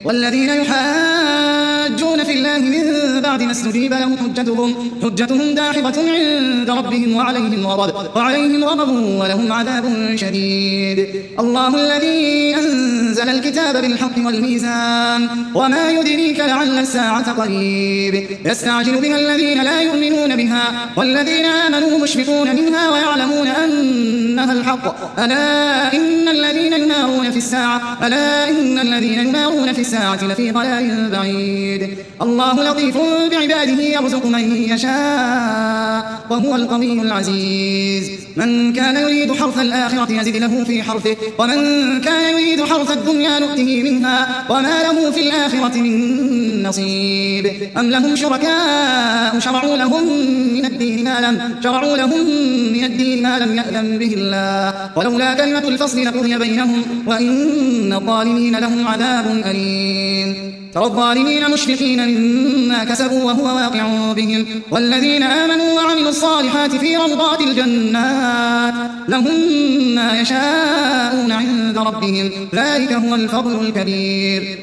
والذين يحاجون في الله من بعد ما استجيب لهم حجتهم داحضة عند ربهم وعليهم غضب ولهم عذاب شديد. الله الذي أنزل الكتاب بالحق والميزان وما يدريك لعل الساعة قريب. يستعجل بها الذين لا يؤمنون بها والذين آمنوا مشفقون منها ويعلمون أنها الحق. ألا إن الذين يمارون في الساعة لفي ضلال بعيد. الله لطيف بعباده يرزق من يشاء وهو القوي العزيز. من كان يريد حرث الآخرة يزد له في حرثه ومن كان يريد حرث الدنيا نؤته منها وما له في الآخرة من نصيب. أم لهم شركاء شرعوا لهم من الدين ما لم يأذن به الله ولولا كلمة الفصل لقضي بينهم وإن الظالمين لهم عذاب أليم. ترى الظالمين مشفقين مما كسبوا وهو واقع بهم والذين آمنوا وعملوا الصالحات في روضات الجنات لهم ما يشاءون عند ربهم ذلك هو الفضل الكبير.